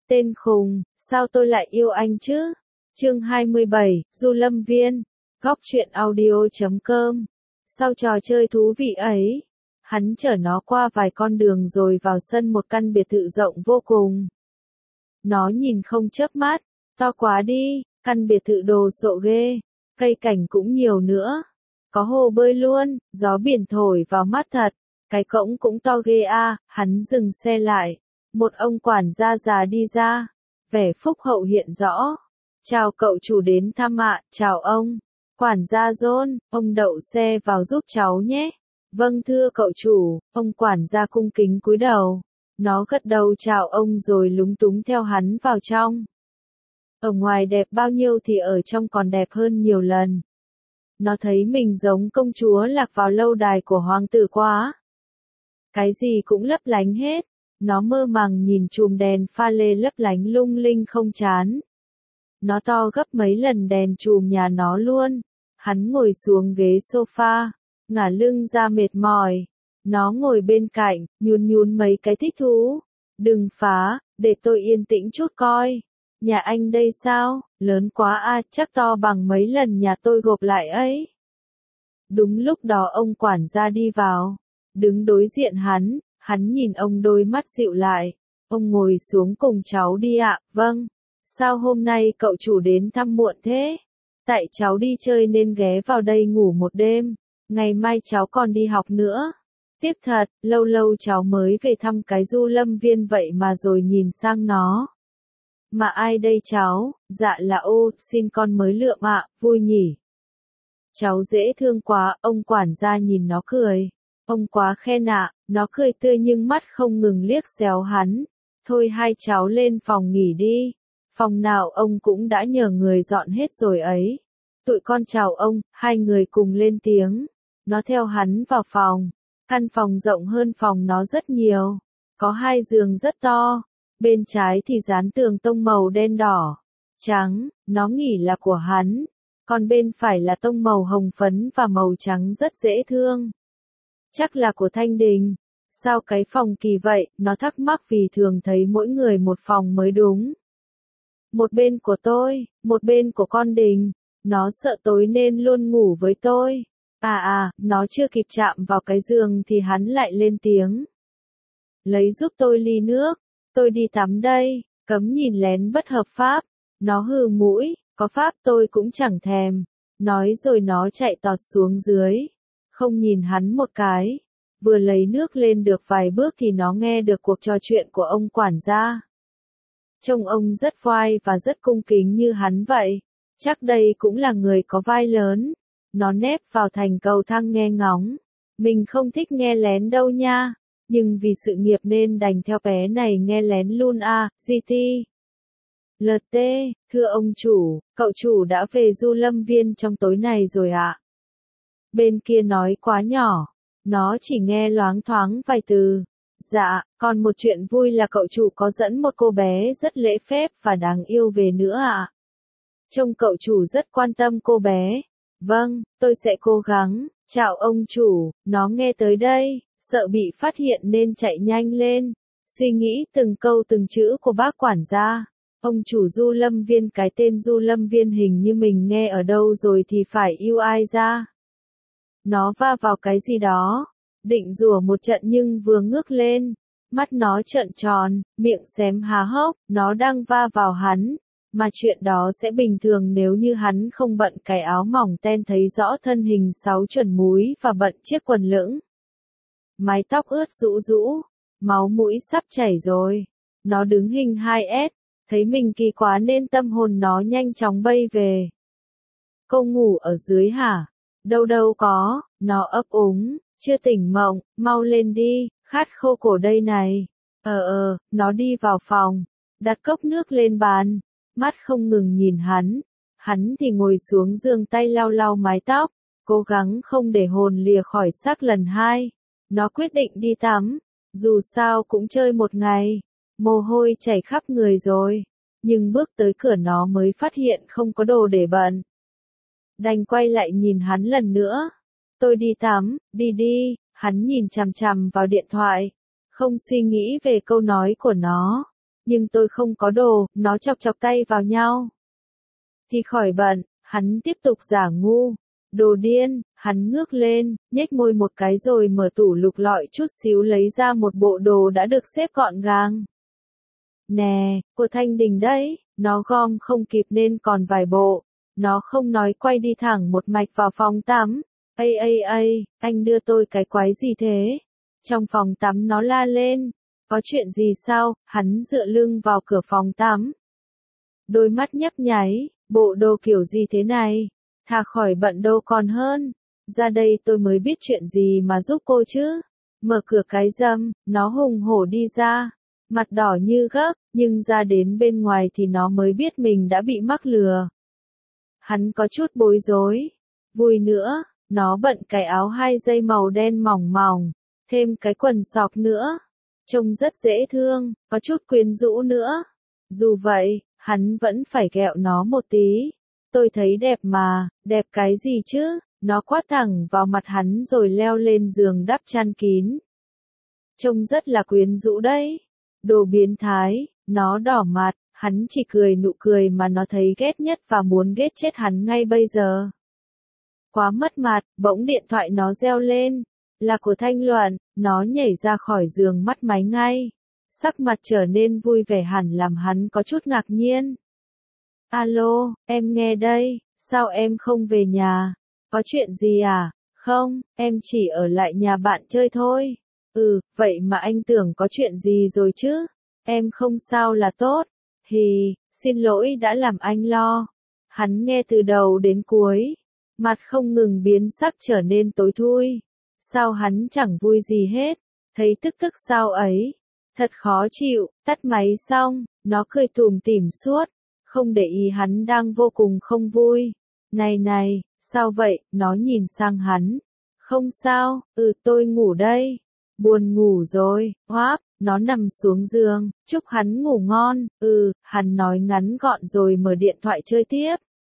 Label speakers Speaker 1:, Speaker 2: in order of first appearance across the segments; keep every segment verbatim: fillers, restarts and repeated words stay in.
Speaker 1: Tên khùng, sao tôi lại yêu anh chứ? Chương hai mươi bảy, Du Lâm Viên, góc truyện audio chấm com. Sau trò chơi thú vị ấy, hắn chở nó qua vài con đường rồi vào sân một căn biệt thự rộng vô cùng. Nó nhìn không chớp mắt, to quá đi, căn biệt thự đồ sộ ghê, cây cảnh cũng nhiều nữa. Có hồ bơi luôn, gió biển thổi vào mắt thật, cái cổng cũng to ghê a. Hắn dừng xe lại, một ông quản gia già đi ra, vẻ phúc hậu hiện rõ. Chào cậu chủ đến thăm ạ, chào ông. Quản gia John, ông đậu xe vào giúp cháu nhé. Vâng thưa cậu chủ, ông quản gia cung kính cúi đầu. Nó gật đầu chào ông rồi lúng túng theo hắn vào trong. Ở ngoài đẹp bao nhiêu thì ở trong còn đẹp hơn nhiều lần. Nó thấy mình giống công chúa lạc vào lâu đài của hoàng tử quá. Cái gì cũng lấp lánh hết. Nó mơ màng nhìn chùm đèn pha lê lấp lánh lung linh không chán. Nó to gấp mấy lần đèn chùm nhà nó luôn. Hắn ngồi xuống ghế sofa, ngả lưng ra mệt mỏi. Nó ngồi bên cạnh, nhún nhún mấy cái thích thú. Đừng phá, để tôi yên tĩnh chút coi. Nhà anh đây sao, lớn quá à, chắc to bằng mấy lần nhà tôi gộp lại ấy. Đúng lúc đó ông quản gia đi vào, đứng đối diện hắn, hắn nhìn ông đôi mắt dịu lại. Ông ngồi xuống cùng cháu đi ạ, vâng. Sao hôm nay cậu chủ đến thăm muộn thế? Tại cháu đi chơi nên ghé vào đây ngủ một đêm, ngày mai cháu còn đi học nữa. Tiếc thật, lâu lâu cháu mới về thăm cái Du Lâm Viên vậy mà rồi nhìn sang nó. Mà ai đây cháu? Dạ là ô, xin con mới lượm ạ, vui nhỉ. Cháu dễ thương quá, ông quản gia nhìn nó cười. Ông quá khen ạ, nó cười tươi nhưng mắt không ngừng liếc xéo hắn. Thôi hai cháu lên phòng nghỉ đi. Phòng nào ông cũng đã nhờ người dọn hết rồi ấy. Tụi con chào ông, hai người cùng lên tiếng. Nó theo hắn vào phòng. Căn phòng rộng hơn phòng nó rất nhiều. Có hai giường rất to. Bên trái thì dán tường tông màu đen đỏ, trắng, nó nghĩ là của hắn. Còn bên phải là tông màu hồng phấn và màu trắng rất dễ thương. Chắc là của Thanh Đình. Sao cái phòng kỳ vậy, nó thắc mắc vì thường thấy mỗi người một phòng mới đúng. Một bên của tôi, một bên của con Đình. Nó sợ tối nên luôn ngủ với tôi. À à, nó chưa kịp chạm vào cái giường thì hắn lại lên tiếng. Lấy giúp tôi ly nước. Tôi đi tắm đây, cấm nhìn lén bất hợp pháp. Nó hừ mũi, có pháp tôi cũng chẳng thèm. Nói rồi nó chạy tọt xuống dưới. Không nhìn hắn một cái. Vừa lấy nước lên được vài bước thì nó nghe được cuộc trò chuyện của ông quản gia. Trông ông rất oai và rất cung kính như hắn vậy. Chắc đây cũng là người có vai lớn. Nó nép vào thành cầu thang nghe ngóng. Mình không thích nghe lén đâu nha. Nhưng vì sự nghiệp nên đành theo bé này nghe lén luôn à, giê tê. lờ tê, thưa ông chủ, cậu chủ đã về Du Lâm Viên trong tối này rồi ạ. Bên kia nói quá nhỏ, nó chỉ nghe loáng thoáng vài từ. Dạ, còn một chuyện vui là cậu chủ có dẫn một cô bé rất lễ phép và đáng yêu về nữa ạ. Trông cậu chủ rất quan tâm cô bé. Vâng, tôi sẽ cố gắng. Chào ông chủ, nó nghe tới đây. Sợ bị phát hiện nên chạy nhanh lên, suy nghĩ từng câu từng chữ của bác quản gia. Ông chủ Du Lâm Viên, cái tên Du Lâm Viên hình như mình nghe ở đâu rồi thì phải yêu ai ra. Nó va vào cái gì đó, định rủa một trận nhưng vừa ngước lên, mắt nó trợn tròn, miệng xém há hốc, nó đang va vào hắn. Mà chuyện đó sẽ bình thường nếu như hắn không bận cái áo mỏng ten thấy rõ thân hình sáu chuẩn múi và bận chiếc quần lửng. Mái tóc ướt rũ rũ, máu mũi sắp chảy rồi. Nó đứng hình hai ét, thấy mình kỳ quá nên tâm hồn nó nhanh chóng bay về. Cô ngủ ở dưới hả? Đâu đâu có, nó ấp úng, chưa tỉnh mộng, mau lên đi, khát khô cổ đây này. Ờ ờ, nó đi vào phòng, đặt cốc nước lên bàn, mắt không ngừng nhìn hắn. Hắn thì ngồi xuống giường tay lau lau mái tóc, cố gắng không để hồn lìa khỏi xác lần hai. Nó quyết định đi tắm, dù sao cũng chơi một ngày, mồ hôi chảy khắp người rồi, nhưng bước tới cửa nó mới phát hiện không có đồ để bận. Đành quay lại nhìn hắn lần nữa. Tôi đi tắm, đi đi, hắn nhìn chằm chằm vào điện thoại, không suy nghĩ về câu nói của nó. nhưng tôi không có đồ, nó chọc chọc tay vào nhau. Thì khỏi bận, hắn tiếp tục giả ngu. Đồ điên, hắn ngước lên, nhếch môi một cái rồi mở tủ lục lọi chút xíu lấy ra một bộ đồ đã được xếp gọn gàng. Nè, của Thanh Đình đấy, nó gom không kịp nên còn vài bộ. Nó không nói quay đi thẳng một mạch vào phòng tắm. Ây ây ây, anh đưa tôi cái quái gì thế? Trong phòng tắm nó la lên. Có chuyện gì sao? Hắn dựa lưng vào cửa phòng tắm. Đôi mắt nhấp nháy, bộ đồ kiểu gì thế này? Thà khỏi bận đâu còn hơn. Ra đây tôi mới biết chuyện gì mà giúp cô chứ. Mở cửa cái râm, nó hùng hổ đi ra. Mặt đỏ như gấc, nhưng ra đến bên ngoài thì nó mới biết mình đã bị mắc lừa. Hắn có chút bối rối. Vui nữa, nó bận cái áo hai dây màu đen mỏng mỏng, thêm cái quần sọc nữa. Trông rất dễ thương, có chút quyến rũ nữa. Dù vậy, hắn vẫn phải ghẹo nó một tí. Tôi thấy đẹp mà, đẹp cái gì chứ? Nó quát thẳng vào mặt hắn rồi leo lên giường đắp chăn kín. Trông rất là quyến rũ đấy. Đồ biến thái, nó đỏ mặt, hắn chỉ cười nụ cười mà nó thấy ghét nhất và muốn ghét chết hắn ngay bây giờ. Quá mất mặt, bỗng điện thoại nó reo lên. Là của Thanh Luận, nó nhảy ra khỏi giường mắt máy ngay. Sắc mặt trở nên vui vẻ hẳn làm hắn có chút ngạc nhiên. Alo, em nghe đây, sao em không về nhà? Có chuyện gì à? Không, em chỉ ở lại nhà bạn chơi thôi. Ừ, vậy mà anh tưởng có chuyện gì rồi chứ? Em không sao là tốt. Hì, xin lỗi đã làm anh lo. Hắn nghe từ đầu đến cuối. Mặt không ngừng biến sắc trở nên tối thui. Sao hắn chẳng vui gì hết? Thấy tức tức sao ấy? Thật khó chịu, tắt máy xong, nó cười tủm tỉm suốt. Không để ý hắn đang vô cùng không vui. Này này, sao vậy? Nó nhìn sang hắn. Không sao, ừ tôi ngủ đây. Buồn ngủ rồi, hoáp, nó nằm xuống giường, chúc hắn ngủ ngon, ừ, hắn nói ngắn gọn rồi mở điện thoại chơi tiếp.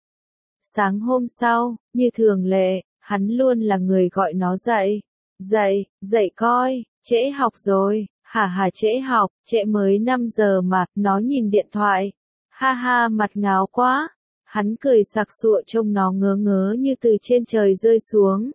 Speaker 1: Sáng hôm sau, như thường lệ, hắn luôn là người gọi nó dậy. Dậy, dậy coi, trễ học rồi, hả hả trễ học, trễ mới năm giờ mà, nó nhìn điện thoại. Ha ha mặt ngáo quá, hắn cười sặc sụa trông nó ngớ ngớ như từ trên trời rơi xuống.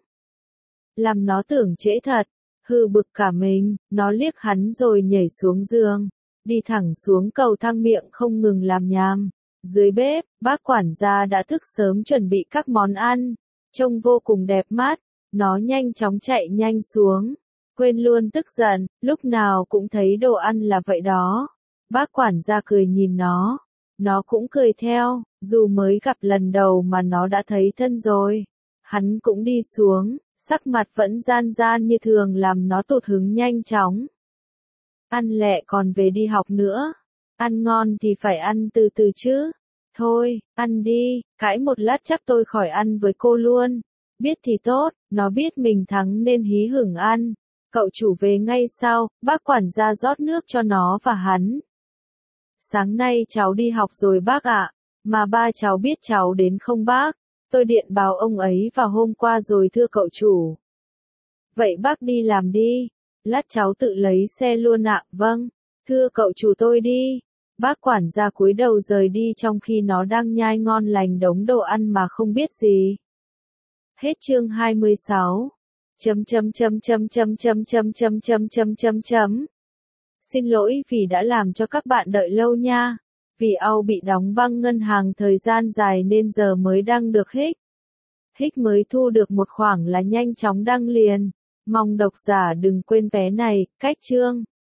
Speaker 1: Làm nó tưởng trễ thật. Hư bực cả mình, nó liếc hắn rồi nhảy xuống giường, đi thẳng xuống cầu thang miệng không ngừng làm nhảm. Dưới bếp, bác quản gia đã thức sớm chuẩn bị các món ăn, trông vô cùng đẹp mắt, nó nhanh chóng chạy nhanh xuống, quên luôn tức giận, lúc nào cũng thấy đồ ăn là vậy đó. Bác quản gia cười nhìn nó, nó cũng cười theo, dù mới gặp lần đầu mà nó đã thấy thân rồi. Hắn cũng đi xuống. Sắc mặt vẫn gian gian như thường làm nó tụt hứng nhanh chóng. Ăn lẹ còn về đi học nữa. Ăn ngon thì phải ăn từ từ chứ. Thôi, ăn đi, cãi một lát chắc tôi khỏi ăn với cô luôn. Biết thì tốt, nó biết mình thắng nên hí hửng ăn. Cậu chủ về ngay sau, bác quản gia rót nước cho nó và hắn. Sáng nay cháu đi học rồi bác ạ, mà ba cháu biết cháu đến không bác? Tôi điện báo ông ấy vào hôm qua rồi thưa cậu chủ. Vậy bác đi làm đi. Lát cháu tự lấy xe luôn ạ. Vâng, thưa cậu chủ tôi đi. Bác quản gia cúi đầu rời đi trong khi nó đang nhai ngon lành đống đồ ăn mà không biết gì. Hết chương hai mươi sáu. Chấm chấm chấm chấm chấm chấm chấm chấm chấm chấm chấm chấm. Xin lỗi vì đã làm cho các bạn đợi lâu nha. Vì Âu bị đóng băng ngân hàng thời gian dài nên giờ mới đăng được hích. Hích mới thu được một khoảng là nhanh chóng đăng liền. Mong độc giả đừng quên vé này, cách chương.